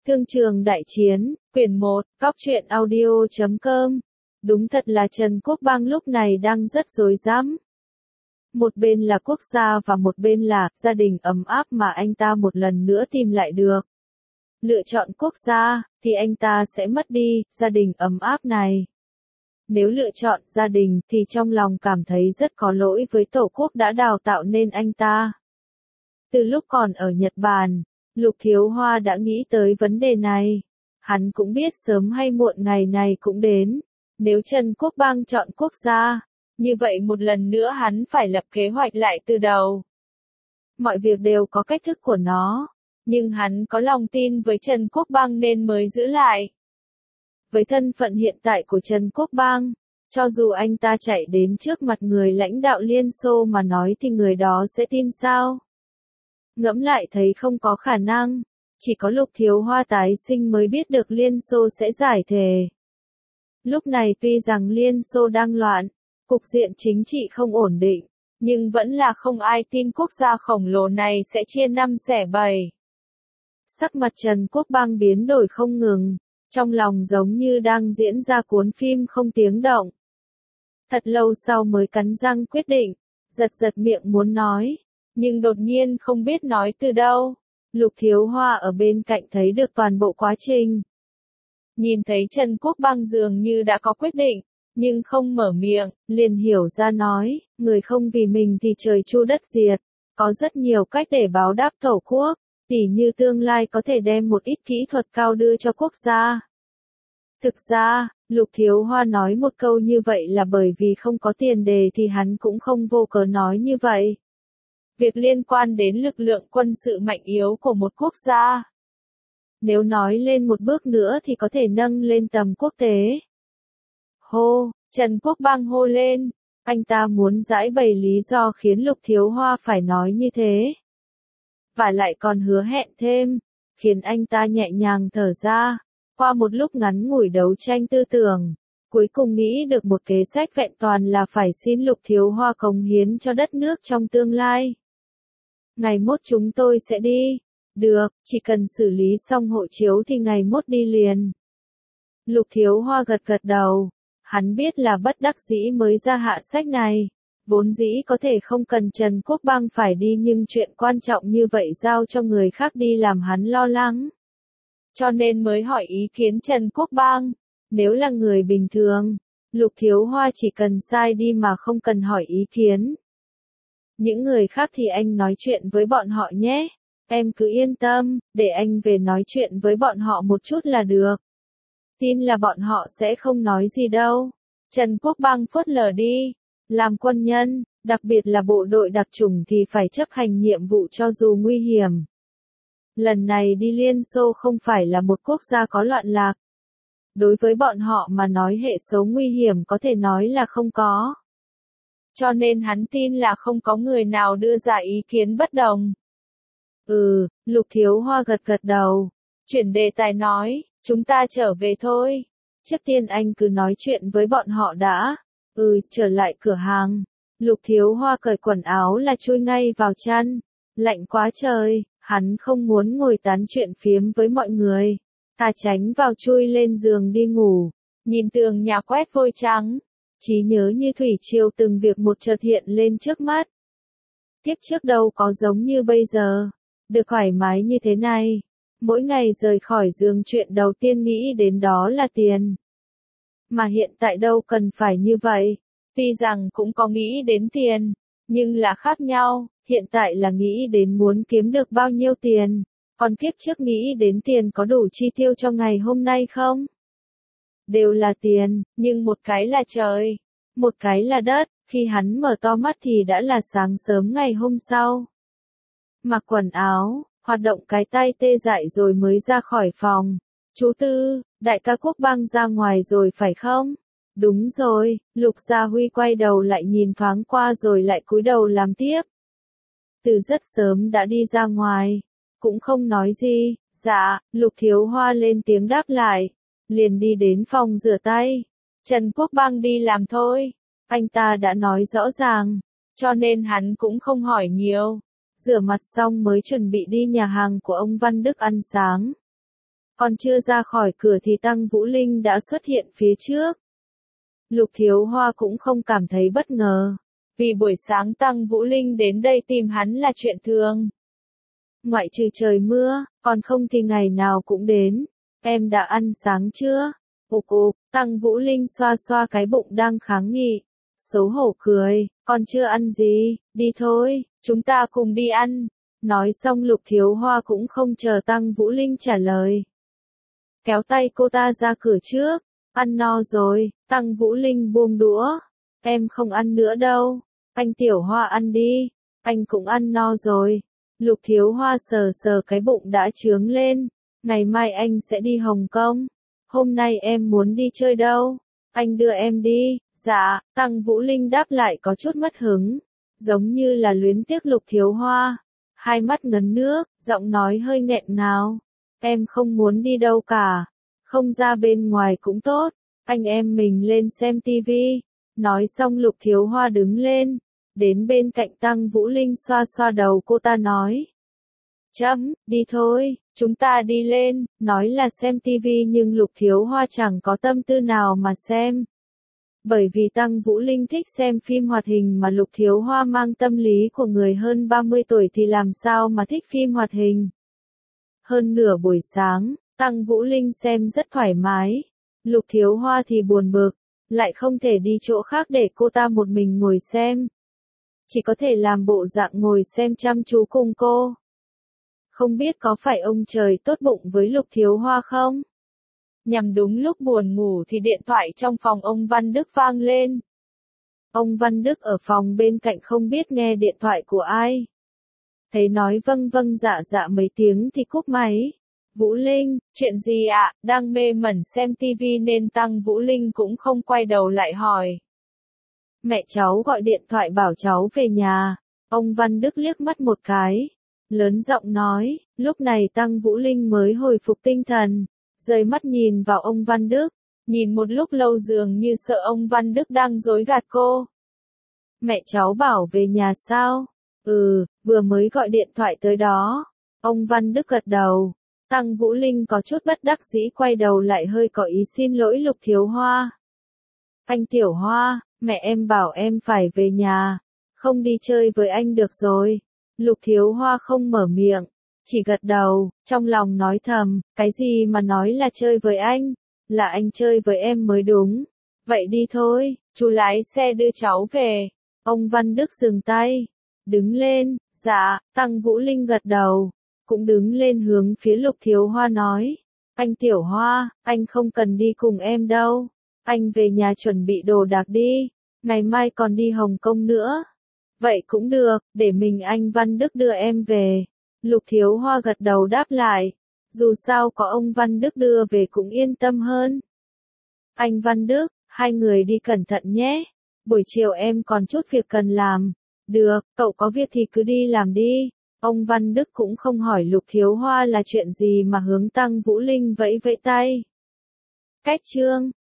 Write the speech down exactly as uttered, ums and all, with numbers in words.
Thương trường đại chiến, quyển một, cóc truyện audio chấm com. Đúng thật là Trần Quốc Bang lúc này đang rất rối rắm. Một bên là quốc gia và một bên là gia đình ấm áp mà anh ta một lần nữa tìm lại được. Lựa chọn quốc gia, thì anh ta sẽ mất đi gia đình ấm áp này. Nếu lựa chọn gia đình thì trong lòng cảm thấy rất có lỗi với tổ quốc đã đào tạo nên anh ta. Từ lúc còn ở Nhật Bản, Lục Thiếu Hoa đã nghĩ tới vấn đề này. Hắn cũng biết sớm hay muộn ngày này cũng đến. Nếu Trần Quốc Bang chọn quốc gia, như vậy một lần nữa hắn phải lập kế hoạch lại từ đầu. Mọi việc đều có cách thức của nó, nhưng hắn có lòng tin với Trần Quốc Bang nên mới giữ lại. Với thân phận hiện tại của Trần Quốc Bang, cho dù anh ta chạy đến trước mặt người lãnh đạo Liên Xô mà nói thì người đó sẽ tin sao? Ngẫm lại thấy không có khả năng, chỉ có Lục Thiếu Hoa tái sinh mới biết được Liên Xô sẽ giải thể. Lúc này tuy rằng Liên Xô đang loạn, cục diện chính trị không ổn định, nhưng vẫn là không ai tin quốc gia khổng lồ này sẽ chia năm xẻ bảy. Sắc mặt Trần Quốc Bang biến đổi không ngừng, trong lòng giống như đang diễn ra cuốn phim không tiếng động. Thật lâu sau mới cắn răng quyết định, giật giật miệng muốn nói, nhưng đột nhiên không biết nói từ đâu. Lục Thiếu Hoa ở bên cạnh thấy được toàn bộ quá trình. Nhìn thấy Trần Quốc Bang dường như đã có quyết định, nhưng không mở miệng, liền hiểu ra nói, người không vì mình thì trời chu đất diệt. Có rất nhiều cách để báo đáp tổ quốc, tỉ như tương lai có thể đem một ít kỹ thuật cao đưa cho quốc gia. Thực ra, Lục Thiếu Hoa nói một câu như vậy là bởi vì không có tiền đề thì hắn cũng không vô cớ nói như vậy. Việc liên quan đến lực lượng quân sự mạnh yếu của một quốc gia. Nếu nói lên một bước nữa thì có thể nâng lên tầm quốc tế. Hô, Trần Quốc Bang hô lên, anh ta muốn giải bày lý do khiến Lục Thiếu Hoa phải nói như thế. Và lại còn hứa hẹn thêm, khiến anh ta nhẹ nhàng thở ra, qua một lúc ngắn ngủi đấu tranh tư tưởng, cuối cùng nghĩ được một kế sách vẹn toàn là phải xin Lục Thiếu Hoa cống hiến cho đất nước trong tương lai. Ngày mốt chúng tôi sẽ đi. Được, chỉ cần xử lý xong hộ chiếu thì ngày mốt đi liền. Lục Thiếu Hoa gật gật đầu. Hắn biết là bất đắc dĩ mới ra hạ sách này. Vốn dĩ có thể không cần Trần Quốc Bang phải đi nhưng chuyện quan trọng như vậy giao cho người khác đi làm hắn lo lắng. Cho nên mới hỏi ý kiến Trần Quốc Bang. Nếu là người bình thường, Lục Thiếu Hoa chỉ cần sai đi mà không cần hỏi ý kiến. Những người khác thì anh nói chuyện với bọn họ nhé. Em cứ yên tâm, để anh về nói chuyện với bọn họ một chút là được. Tin là bọn họ sẽ không nói gì đâu. Trần Quốc Bang phớt lờ đi. Làm quân nhân, đặc biệt là bộ đội đặc chủng thì phải chấp hành nhiệm vụ cho dù nguy hiểm. Lần này đi Liên Xô không phải là một quốc gia có loạn lạc. Đối với bọn họ mà nói hệ số nguy hiểm có thể nói là không có. Cho nên hắn tin là không có người nào đưa ra ý kiến bất đồng. Ừ, Lục Thiếu Hoa gật gật đầu. Chuyển đề tài nói, chúng ta trở về thôi. Trước tiên anh cứ nói chuyện với bọn họ đã. Ừ, trở lại cửa hàng. Lục Thiếu Hoa cởi quần áo là chui ngay vào chăn. Lạnh quá trời, hắn không muốn ngồi tán chuyện phiếm với mọi người. Thà tránh vào chui lên giường đi ngủ. Nhìn tường nhà quét vôi trắng. Trí nhớ như thủy triều từng việc một chợt hiện lên trước mắt. Tiếp trước đâu có giống như bây giờ. Được thoải mái như thế này. Mỗi ngày rời khỏi giường chuyện đầu tiên nghĩ đến đó là tiền. Mà hiện tại đâu cần phải như vậy. Tuy rằng cũng có nghĩ đến tiền, nhưng là khác nhau. Hiện tại là nghĩ đến muốn kiếm được bao nhiêu tiền. Còn kiếp trước nghĩ đến tiền có đủ chi tiêu cho ngày hôm nay không? Đều là tiền, nhưng một cái là trời, một cái là đất. Khi hắn mở to mắt thì đã là sáng sớm ngày hôm sau. Mặc quần áo, hoạt động cái tay tê dại rồi mới ra khỏi phòng. Chú Tư, đại ca Quốc Bang ra ngoài rồi phải không? Đúng rồi, Lục Gia Huy quay đầu lại nhìn thoáng qua rồi lại cúi đầu làm tiếp. Từ rất sớm đã đi ra ngoài, cũng không nói gì. Dạ, Lục Thiếu Hoa lên tiếng đáp lại, liền đi đến phòng rửa tay. Trần Quốc Bang đi làm thôi, anh ta đã nói rõ ràng, cho nên hắn cũng không hỏi nhiều. Rửa mặt xong mới chuẩn bị đi nhà hàng của ông Văn Đức ăn sáng. Còn chưa ra khỏi cửa thì Tăng Vũ Linh đã xuất hiện phía trước. Lục Thiếu Hoa cũng không cảm thấy bất ngờ. Vì buổi sáng Tăng Vũ Linh đến đây tìm hắn là chuyện thường. Ngoại trừ trời mưa, còn không thì ngày nào cũng đến. Em đã ăn sáng chưa? Ục ục, Tăng Vũ Linh xoa xoa cái bụng đang kháng nghị. Xấu hổ cười, còn chưa ăn gì, đi thôi, chúng ta cùng đi ăn. Nói xong Lục Thiếu Hoa cũng không chờ Tăng Vũ Linh trả lời. Kéo tay cô ta ra cửa trước, ăn no rồi, Tăng Vũ Linh buông đũa. Em không ăn nữa đâu, anh Tiểu Hoa ăn đi, anh cũng ăn no rồi. Lục Thiếu Hoa sờ sờ cái bụng đã chướng lên, ngày mai anh sẽ đi Hồng Kông. Hôm nay em muốn đi chơi đâu? Anh đưa em đi. Dạ, Tăng Vũ Linh đáp lại có chút mất hứng, giống như là luyến tiếc Lục Thiếu Hoa. Hai mắt ngấn nước, giọng nói hơi nghẹn ngào. Em không muốn đi đâu cả, không ra bên ngoài cũng tốt, anh em mình lên xem tivi. Nói xong Lục Thiếu Hoa đứng lên, đến bên cạnh Tăng Vũ Linh xoa xoa đầu cô ta nói. Chấm, đi thôi, chúng ta đi lên, nói là xem tivi nhưng Lục Thiếu Hoa chẳng có tâm tư nào mà xem. Bởi vì Tăng Vũ Linh thích xem phim hoạt hình mà Lục Thiếu Hoa mang tâm lý của người hơn ba mươi tuổi thì làm sao mà thích phim hoạt hình. Hơn nửa buổi sáng, Tăng Vũ Linh xem rất thoải mái. Lục Thiếu Hoa thì buồn bực, lại không thể đi chỗ khác để cô ta một mình ngồi xem. Chỉ có thể làm bộ dạng ngồi xem chăm chú cùng cô. Không biết có phải ông trời tốt bụng với Lục Thiếu Hoa không? Nhằm đúng lúc buồn ngủ thì điện thoại trong phòng ông Văn Đức vang lên. Ông Văn Đức ở phòng bên cạnh không biết nghe điện thoại của ai. Thấy nói vâng vâng dạ dạ mấy tiếng thì cúp máy. Vũ Linh, chuyện gì ạ? Đang mê mẩn xem tivi nên Tăng Vũ Linh cũng không quay đầu lại hỏi. Mẹ cháu gọi điện thoại bảo cháu về nhà. Ông Văn Đức liếc mắt một cái, lớn giọng nói. Lúc này Tăng Vũ Linh mới hồi phục tinh thần, rời mắt nhìn vào ông Văn Đức, nhìn một lúc lâu dường như sợ ông Văn Đức đang dối gạt cô. Mẹ cháu bảo về nhà sao? Ừ, vừa mới gọi điện thoại tới đó. Ông Văn Đức gật đầu. Tăng Vũ Linh có chút bất đắc dĩ quay đầu lại hơi có ý xin lỗi Lục Thiếu Hoa. Anh Tiểu Hoa, mẹ em bảo em phải về nhà, không đi chơi với anh được rồi. Lục Thiếu Hoa không mở miệng, chỉ gật đầu, trong lòng nói thầm, cái gì mà nói là chơi với anh, là anh chơi với em mới đúng. Vậy đi thôi, chú lái xe đưa cháu về. Ông Văn Đức dừng tay, đứng lên. Dạ, Tăng Vũ Linh gật đầu, cũng đứng lên hướng phía Lục Thiếu Hoa nói. Anh Tiểu Hoa, anh không cần đi cùng em đâu. Anh về nhà chuẩn bị đồ đạc đi, ngày mai còn đi Hồng Kông nữa. Vậy cũng được, để mình anh Văn Đức đưa em về. Lục Thiếu Hoa gật đầu đáp lại, dù sao có ông Văn Đức đưa về cũng yên tâm hơn. Anh Văn Đức, hai người đi cẩn thận nhé, buổi chiều em còn chút việc cần làm. Được, cậu có việc thì cứ đi làm đi. Ông Văn Đức cũng không hỏi Lục Thiếu Hoa là chuyện gì mà hướng Tăng Vũ Linh vẫy vẫy tay. Cách chương